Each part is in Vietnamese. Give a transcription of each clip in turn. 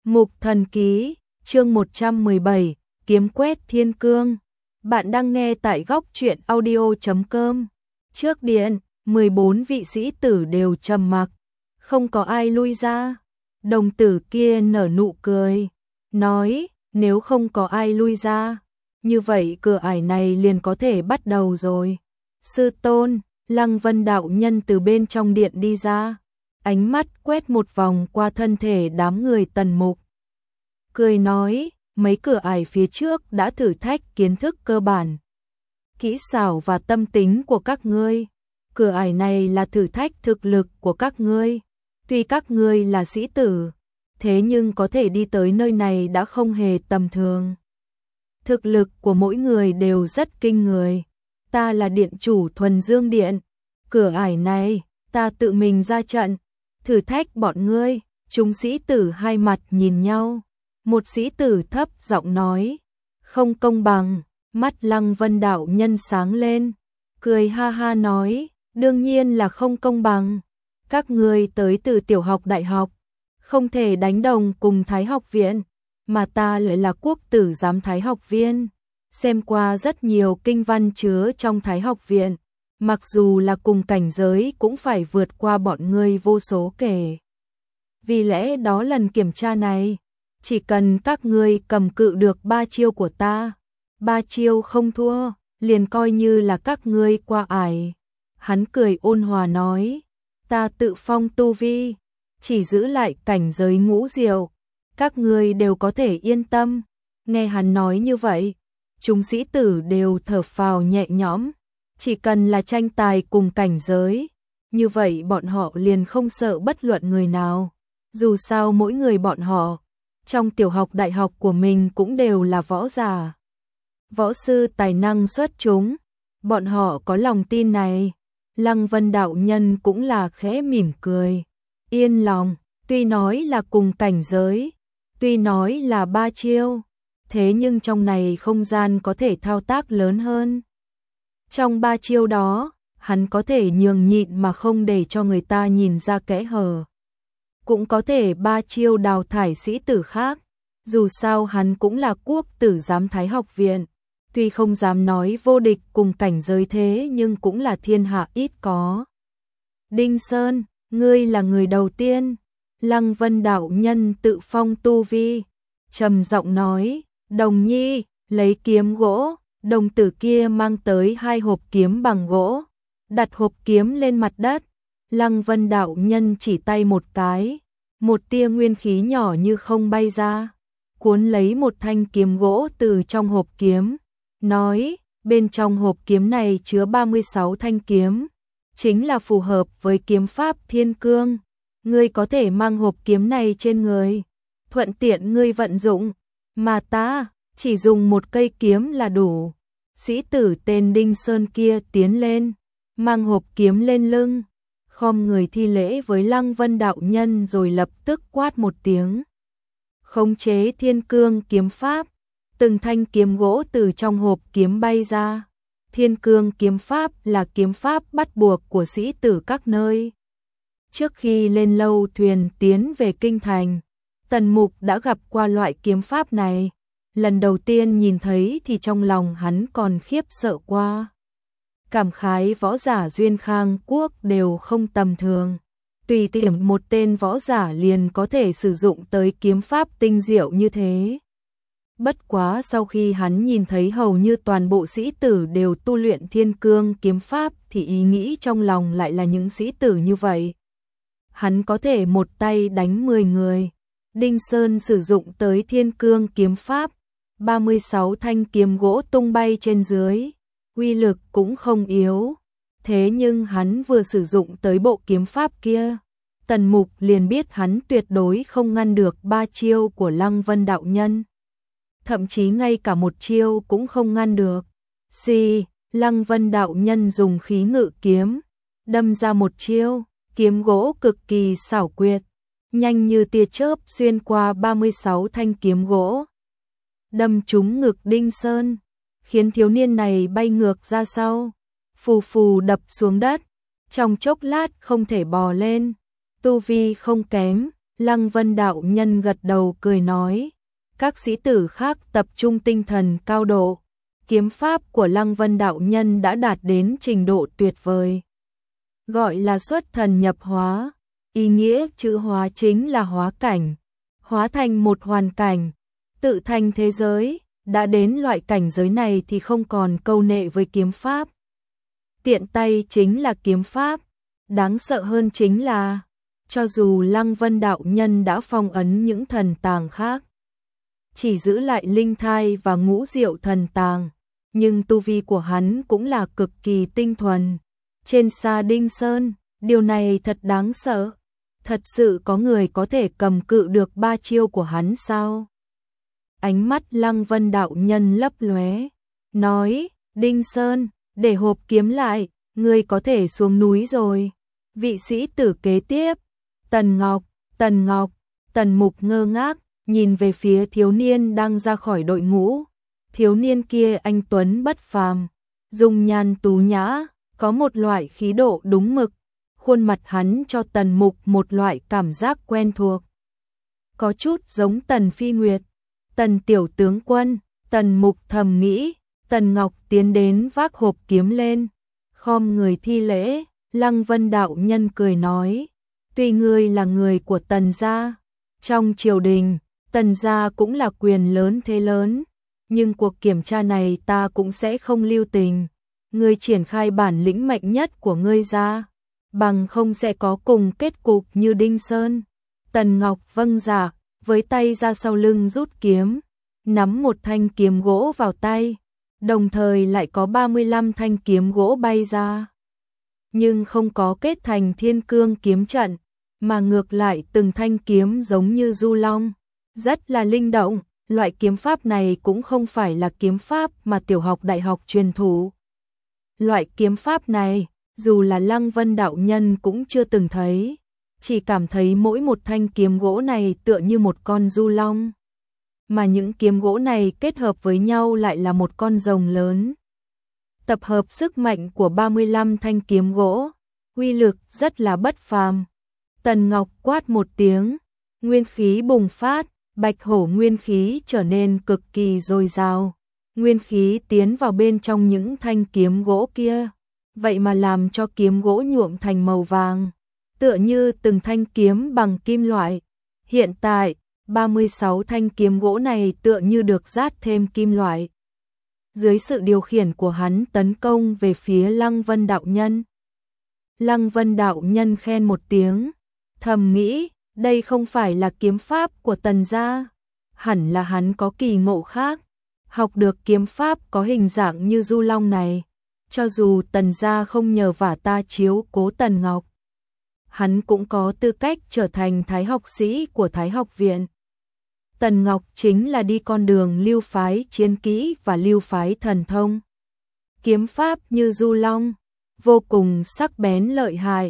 Mục Thần Ký, chương 117, Kiếm quét thiên cương. Bạn đang nghe tại góc truyện audio.com. Trước điện, 14 vị sĩ tử đều trầm mặc, không có ai lui ra. Đồng tử kia nở nụ cười, nói, nếu không có ai lui ra, như vậy cửa ải này liền có thể bắt đầu rồi. Sư tôn, Lăng Vân đạo nhân từ bên trong điện đi ra, ánh mắt quét một vòng qua thân thể đám người Tần Mục. Cười nói, mấy cửa ải phía trước đã thử thách kiến thức cơ bản, kỹ xảo và tâm tính của các ngươi. Cửa ải này là thử thách thực lực của các ngươi. Tuy các ngươi là sĩ tử, thế nhưng có thể đi tới nơi này đã không hề tầm thường. Thực lực của mỗi người đều rất kinh người. Ta là điện chủ Thuần Dương Điện. Cửa ải này, ta tự mình ra trận, thử thách bọn ngươi. Chúng sĩ tử hai mặt nhìn nhau. Một sĩ tử thấp giọng nói, không công bằng. Mắt Lăng Vân đạo nhân sáng lên, cười ha ha nói, đương nhiên là không công bằng. Các ngươi tới từ tiểu học đại học, không thể đánh đồng cùng Thái học viện, mà ta lại là quốc tử giám Thái học viên, xem qua rất nhiều kinh văn chứa trong Thái học viện, mặc dù là cùng cảnh giới cũng phải vượt qua bọn ngươi vô số kể. Vì lẽ đó lần kiểm tra này, chỉ cần các ngươi cầm cự được 3 chiêu của ta, 3 chiêu không thua, liền coi như là các ngươi qua ải. Hắn cười ôn hòa nói, ta tự phong tu vi, chỉ giữ lại cảnh giới ngũ diệu, các ngươi đều có thể yên tâm. Nghe hắn nói như vậy, chúng sĩ tử đều thở phào nhẹ nhõm, chỉ cần là tranh tài cùng cảnh giới, như vậy bọn họ liền không sợ bất luận người nào. Dù sao mỗi người bọn họ, trong tiểu học đại học của mình cũng đều là võ giả, võ sư tài năng xuất chúng, bọn họ có lòng tin này. Lăng Vân đạo nhân cũng là khẽ mỉm cười, yên lòng, tuy nói là cùng cảnh giới, tuy nói là 3 chiêu, thế nhưng trong này không gian có thể thao tác lớn hơn. Trong 3 chiêu đó, hắn có thể nhường nhịn mà không để cho người ta nhìn ra kẽ hở. Cũng có thể 3 chiêu đào thải sĩ tử khác, dù sao hắn cũng là quốc tử giám Thái học viện. Tuy không dám nói vô địch cùng cảnh giới thế nhưng cũng là thiên hạ ít có. Đinh Sơn, ngươi là người đầu tiên. Lăng Vân đạo nhân tự phong tu vi, trầm giọng nói, Đồng Nhi, lấy kiếm gỗ. Đồng tử kia mang tới 2 hộp kiếm bằng gỗ, đặt hộp kiếm lên mặt đất. Lăng Vân đạo nhân chỉ tay một cái, một tia nguyên khí nhỏ như không bay ra, cuốn lấy một thanh kiếm gỗ từ trong hộp kiếm. Nói, bên trong hộp kiếm này chứa 36 thanh kiếm, chính là phù hợp với kiếm pháp thiên cương. Ngươi có thể mang hộp kiếm này trên người, thuận tiện ngươi vận dụng, mà ta chỉ dùng một cây kiếm là đủ. Sĩ tử tên Đinh Sơn kia tiến lên, mang hộp kiếm lên lưng, khom người thi lễ với Lăng Vân đạo nhân rồi lập tức quát một tiếng. Khống chế thiên cương kiếm pháp. Từng thanh kiếm gỗ từ trong hộp kiếm bay ra. Thiên cương kiếm pháp là kiếm pháp bắt buộc của sĩ tử các nơi. Trước khi lên lâu thuyền tiến về kinh thành, Tần Mục đã gặp qua loại kiếm pháp này. Lần đầu tiên nhìn thấy thì trong lòng hắn còn khiếp sợ qua. Cảm khái võ giả Duyên Khang Quốc đều không tầm thường. Tùy tiện một tên võ giả liền có thể sử dụng tới kiếm pháp tinh diệu như thế. Bất quá sau khi hắn nhìn thấy hầu như toàn bộ sĩ tử đều tu luyện thiên cương kiếm pháp thì ý nghĩ trong lòng lại là những sĩ tử như vậy. Hắn có thể một tay đánh 10 người. Đinh Sơn sử dụng tới thiên cương kiếm pháp, 36 thanh kiếm gỗ tung bay trên dưới, uy lực cũng không yếu. Thế nhưng hắn vừa sử dụng tới bộ kiếm pháp kia, Tần Mục liền biết hắn tuyệt đối không ngăn được 3 chiêu của Lăng Vân đạo nhân. Thậm chí ngay cả một chiêu cũng không ngăn được. Lăng Vân đạo nhân dùng khí ngự kiếm, đâm ra một chiêu, kiếm gỗ cực kỳ xảo quyệt, nhanh như tia chớp xuyên qua 36 thanh kiếm gỗ, đâm trúng ngực Đinh Sơn, khiến thiếu niên này bay ngược ra sau, phù phù đập xuống đất, trong chốc lát không thể bò lên. Tu vi không kém, Lăng Vân đạo nhân gật đầu cười nói. Các sĩ tử khác tập trung tinh thần cao độ. Kiếm pháp của Lăng Vân đạo nhân đã đạt đến trình độ tuyệt vời. Gọi là xuất thần nhập hóa. Ý nghĩa chữ hóa chính là hóa cảnh. Hóa thành một hoàn cảnh. Tự thành thế giới. Đã đến loại cảnh giới này thì không còn câu nệ với kiếm pháp. Tiện tay chính là kiếm pháp. Đáng sợ hơn chính là, cho dù Lăng Vân đạo nhân đã phong ấn những thần tàng khác, chỉ giữ lại linh thai và ngũ diệu thần tàng, nhưng tu vi của hắn cũng là cực kỳ tinh thuần. Trên Sa Đinh Sơn, điều này thật đáng sợ. Thật sự có người có thể cầm cự được 3 chiêu của hắn sao? Ánh mắt Lăng Vân đạo nhân lấp lóe, nói, Đinh Sơn, để hộp kiếm lại, ngươi có thể xuống núi rồi. Vị sĩ tử kế tiếp, Tần Ngọc, Tần Mục ngơ ngác, nhìn về phía thiếu niên đang ra khỏi đội ngũ. Thiếu niên kia anh tuấn bất phàm, dung nhan tú nhã, có một loại khí độ đúng mực. Khuôn mặt hắn cho Tần Mục một loại cảm giác quen thuộc. Có chút giống Tần Phi Nguyệt. Tần tiểu tướng quân, Tần Mục thầm nghĩ. Tần Ngọc tiến đến vác hộp kiếm lên, khom người thi lễ. Lăng Vân đạo nhân cười nói, tuy ngươi là người của Tần gia, trong triều đình, Tần gia cũng là quyền lớn thế lớn, nhưng cuộc kiểm tra này ta cũng sẽ không lưu tình. Ngươi triển khai bản lĩnh mạnh nhất của ngươi ra, bằng không sẽ có cùng kết cục như Đinh Sơn. Tần Ngọc vâng dạ, với tay ra sau lưng rút kiếm, nắm một thanh kiếm gỗ vào tay, đồng thời lại có 35 thanh kiếm gỗ bay ra. Nhưng không có kết thành thiên cương kiếm trận, mà ngược lại từng thanh kiếm giống như du long, rất là linh động. Loại kiếm pháp này cũng không phải là kiếm pháp mà tiểu học đại học truyền thụ. Loại kiếm pháp này, dù là Lăng Vân đạo nhân cũng chưa từng thấy, chỉ cảm thấy mỗi một thanh kiếm gỗ này tựa như một con du long, mà những kiếm gỗ này kết hợp với nhau lại là một con rồng lớn. Tập hợp sức mạnh của 35 thanh kiếm gỗ, uy lực rất là bất phàm. Tần Ngọc quát một tiếng, nguyên khí bùng phát, bạch hổ nguyên khí trở nên cực kỳ dồi dào. Nguyên khí tiến vào bên trong những thanh kiếm gỗ kia, vậy mà làm cho kiếm gỗ nhuộm thành màu vàng, tựa như từng thanh kiếm bằng kim loại. Hiện tại, 36 thanh kiếm gỗ này tựa như được rát thêm kim loại. Dưới sự điều khiển của hắn tấn công về phía Lăng Vân đạo nhân. Lăng Vân đạo nhân khen một tiếng, thầm nghĩ, đây không phải là kiếm pháp của Tần gia, hẳn là hắn có kỳ ngộ khác, học được kiếm pháp có hình dạng như du long này. Cho dù Tần gia không nhờ vả ta chiếu cố Tần Ngọc, hắn cũng có tư cách trở thành thái học sĩ của Thái học viện. Tần Ngọc chính là đi con đường lưu phái chiến kỹ và lưu phái thần thông. Kiếm pháp như du long, vô cùng sắc bén lợi hại.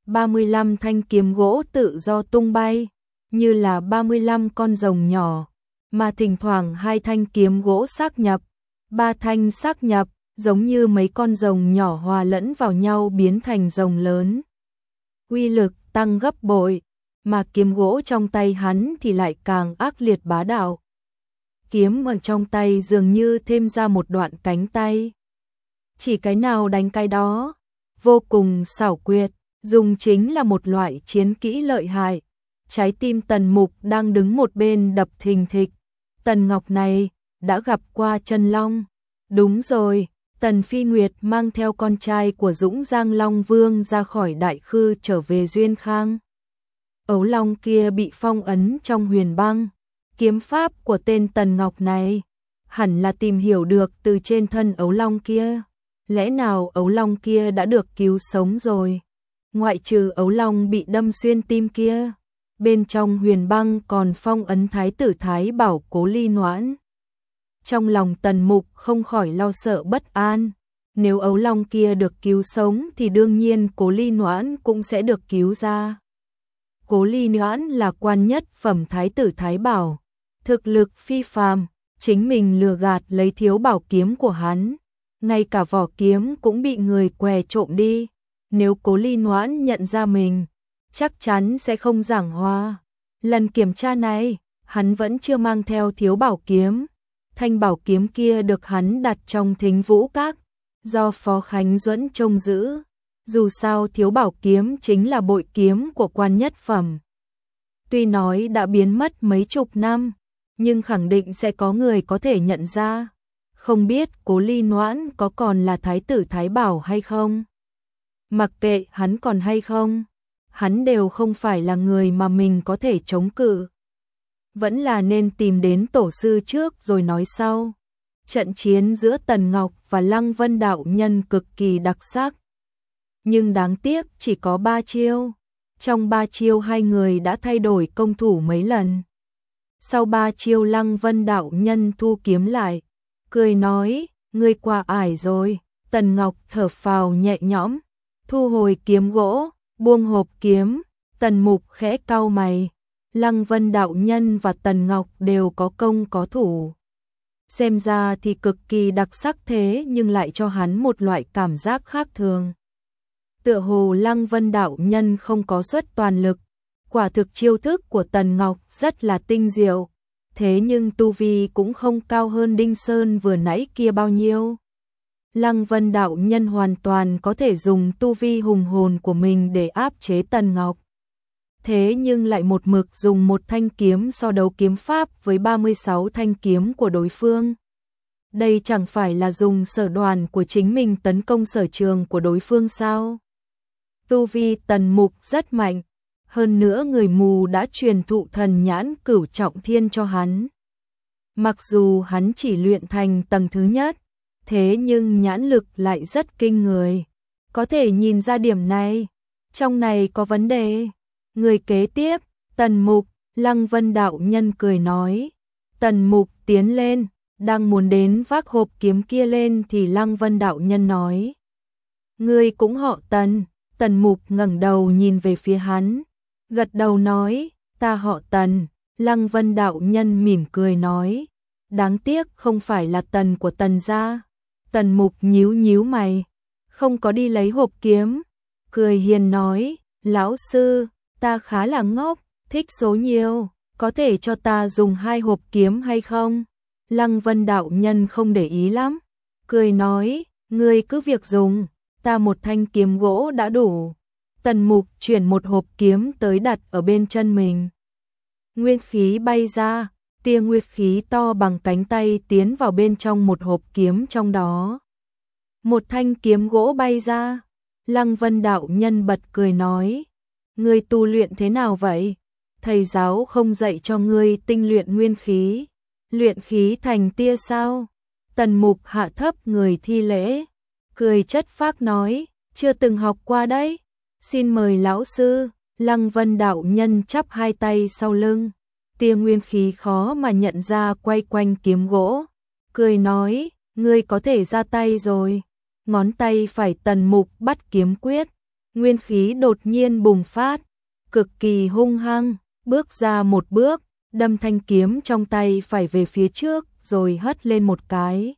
35 thanh kiếm gỗ tự do tung bay, như là 35 con rồng nhỏ, mà thỉnh thoảng 2 thanh kiếm gỗ xác nhập, 3 thanh xác nhập, giống như mấy con rồng nhỏ hòa lẫn vào nhau biến thành rồng lớn. Uy lực tăng gấp bội, mà kiếm gỗ trong tay hắn thì lại càng ác liệt bá đạo. Kiếm ở trong tay dường như thêm ra một đoạn cánh tay. Chỉ cái nào đánh cái đó, vô cùng xảo quyệt, dùng chính là một loại chiến kỹ lợi hại. Trái tim Tần Mục đang đứng một bên đập thình thịch. Tần Ngọc này đã gặp qua chân long. Đúng rồi, Tần Phi Nguyệt mang theo con trai của Dũng Giang Long Vương ra khỏi Đại Khư trở về Duyên Khang. Ấu long kia bị phong ấn trong huyền băng. Kiếm pháp của tên Tần Ngọc này hẳn là tìm hiểu được từ trên thân ấu long kia. Lẽ nào ấu long kia đã được cứu sống rồi? Ngoại trừ ấu long bị đâm xuyên tim kia, bên trong huyền băng còn phong ấn thái tử Thái Bảo Cố Ly Noãn. Trong lòng Tần Mục không khỏi lo sợ bất an. Nếu ấu long kia được cứu sống thì đương nhiên Cố Ly Noãn cũng sẽ được cứu ra. Cố Ly Noãn là quan nhất phẩm thái tử Thái Bảo, thực lực phi phàm, chính mình lừa gạt lấy thiếu bảo kiếm của hắn, ngay cả vỏ kiếm cũng bị người què trộm đi. Nếu Cố Ly Noãn nhận ra mình, chắc chắn sẽ không giảng hòa. Lần kiểm tra này, hắn vẫn chưa mang theo thiếu bảo kiếm. Thanh bảo kiếm kia được hắn đặt trong Thính Vũ Các, do Phó Khánh Duẫn trông giữ. Dù sao thiếu bảo kiếm chính là bội kiếm của quan nhất phẩm. Tuy nói đã biến mất mấy chục năm, nhưng khẳng định sẽ có người có thể nhận ra. Không biết Cố Ly Noãn có còn là thái tử Thái Bảo hay không? Mặc kệ hắn còn hay không, hắn đều không phải là người mà mình có thể chống cự. Vẫn là nên tìm đến tổ sư trước rồi nói sau. Trận chiến giữa Tần Ngọc và Lăng Vân đạo nhân cực kỳ đặc sắc. Nhưng đáng tiếc chỉ có 3 chiêu. Trong 3 chiêu hai người đã thay đổi công thủ mấy lần. Sau 3 chiêu Lăng Vân đạo nhân thu kiếm lại, cười nói, ngươi qua ải rồi. Tần Ngọc thở phào nhẹ nhõm, thu hồi kiếm gỗ, buông hộp kiếm. Tần Mục khẽ cau mày. Lăng Vân đạo nhân và Tần Ngọc đều có công có thủ. Xem ra thì cực kỳ đặc sắc thế nhưng lại cho hắn một loại cảm giác khác thường. Tựa hồ Lăng Vân đạo nhân không có xuất toàn lực. Quả thực chiêu thức của Tần Ngọc rất là tinh diệu. Thế nhưng tu vi cũng không cao hơn Đinh Sơn vừa nãy kia bao nhiêu. Lăng Vân đạo nhân hoàn toàn có thể dùng tu vi hùng hồn của mình để áp chế Tần Ngọc. Thế nhưng lại một mực dùng một thanh kiếm so đấu kiếm pháp với 36 thanh kiếm của đối phương. Đây chẳng phải là dùng sở đoàn của chính mình tấn công sở trường của đối phương sao? Tu vi Tần Mục rất mạnh, hơn nữa người mù đã truyền thụ thần nhãn cửu trọng thiên cho hắn. Mặc dù hắn chỉ luyện thành tầng thứ nhất, thế nhưng nhãn lực lại rất kinh người. Có thể nhìn ra điểm này, trong này có vấn đề. Người kế tiếp, Tần Mục, Lăng Vân đạo nhân cười nói. Tần Mục tiến lên, đang muốn đến vác hộp kiếm kia lên thì Lăng Vân đạo nhân nói. Ngươi cũng họ Tần. Tần Mục ngẩng đầu nhìn về phía hắn, gật đầu nói, ta họ Tần. Lăng Vân đạo nhân mỉm cười nói, đáng tiếc không phải là Tần của Tần gia. Tần Mục nhíu nhíu mày, không có đi lấy hộp kiếm, cười hiền nói, lão sư, ta khá là ngốc, thích số nhiều, có thể cho ta dùng 2 hộp kiếm hay không? Lăng Vân đạo nhân không để ý lắm, cười nói, ngươi cứ việc dùng, ta một thanh kiếm gỗ đã đủ. Tần Mục chuyển một hộp kiếm tới đặt ở bên chân mình. Nguyên khí bay ra, tia nguyên khí to bằng cánh tay tiến vào bên trong một hộp kiếm trong đó. Một thanh kiếm gỗ bay ra, Lăng Vân đạo nhân bật cười nói, ngươi tu luyện thế nào vậy? Thầy giáo không dạy cho ngươi tinh luyện nguyên khí, luyện khí thành tia sao? Tần Mục hạ thấp người thi lễ, cười chất phác nói, chưa từng học qua đấy. Xin mời lão sư. Lăng Vân đạo nhân chắp hai tay sau lưng, tia nguyên khí khó mà nhận ra quay quanh kiếm gỗ, cười nói, ngươi có thể ra tay rồi. Ngón tay phải Tần Mục bắt kiếm quyết, nguyên khí đột nhiên bùng phát, cực kỳ hung hăng, bước ra một bước, đâm thanh kiếm trong tay phải về phía trước rồi hất lên một cái.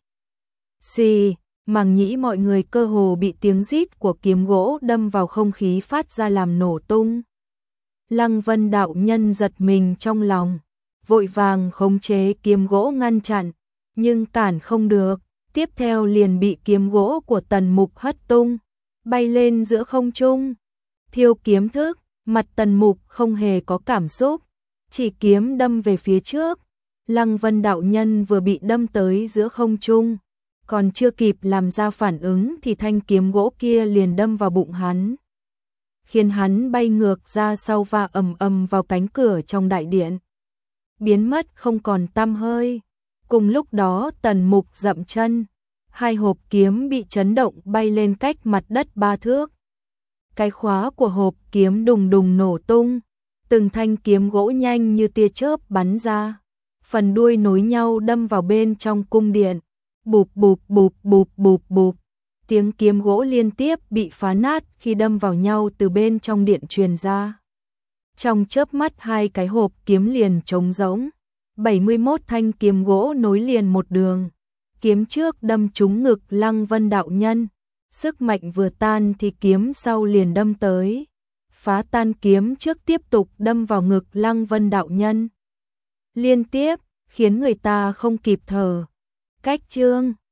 Xì, màng nhĩ mọi người cơ hồ bị tiếng rít của kiếm gỗ đâm vào không khí phát ra làm nổ tung. Lăng Vân đạo nhân giật mình trong lòng, vội vàng khống chế kiếm gỗ ngăn chặn, nhưng cản không được, tiếp theo liền bị kiếm gỗ của Tần Mục hất tung, bay lên giữa không trung. Thiêu kiếm thức, mặt Tần Mục không hề có cảm xúc, chỉ kiếm đâm về phía trước. Lăng Vân đạo nhân vừa bị đâm tới giữa không trung, còn chưa kịp làm ra phản ứng thì thanh kiếm gỗ kia liền đâm vào bụng hắn, khiến hắn bay ngược ra sau và ầm ầm vào cánh cửa trong đại điện, biến mất không còn tăm hơi. Cùng lúc đó Tần Mục dậm chân, 2 hộp kiếm bị chấn động bay lên cách mặt đất 3 thước. Cái khóa của hộp kiếm đùng đùng nổ tung, từng thanh kiếm gỗ nhanh như tia chớp bắn ra, phần đuôi nối nhau đâm vào bên trong cung điện. Bụp bụp bụp bụp bụp bụp, tiếng kiếm gỗ liên tiếp bị phá nát khi đâm vào nhau từ bên trong điện truyền ra. Trong chớp mắt 2 cái hộp kiếm liền trống rỗng, 71 thanh kiếm gỗ nối liền một đường. Kiếm trước đâm trúng ngực Lăng Vân đạo nhân, sức mạnh vừa tan thì kiếm sau liền đâm tới. phá tan kiếm trước tiếp tục đâm vào ngực Lăng Vân đạo nhân. Liên tiếp, khiến người ta không kịp thở. Cách chương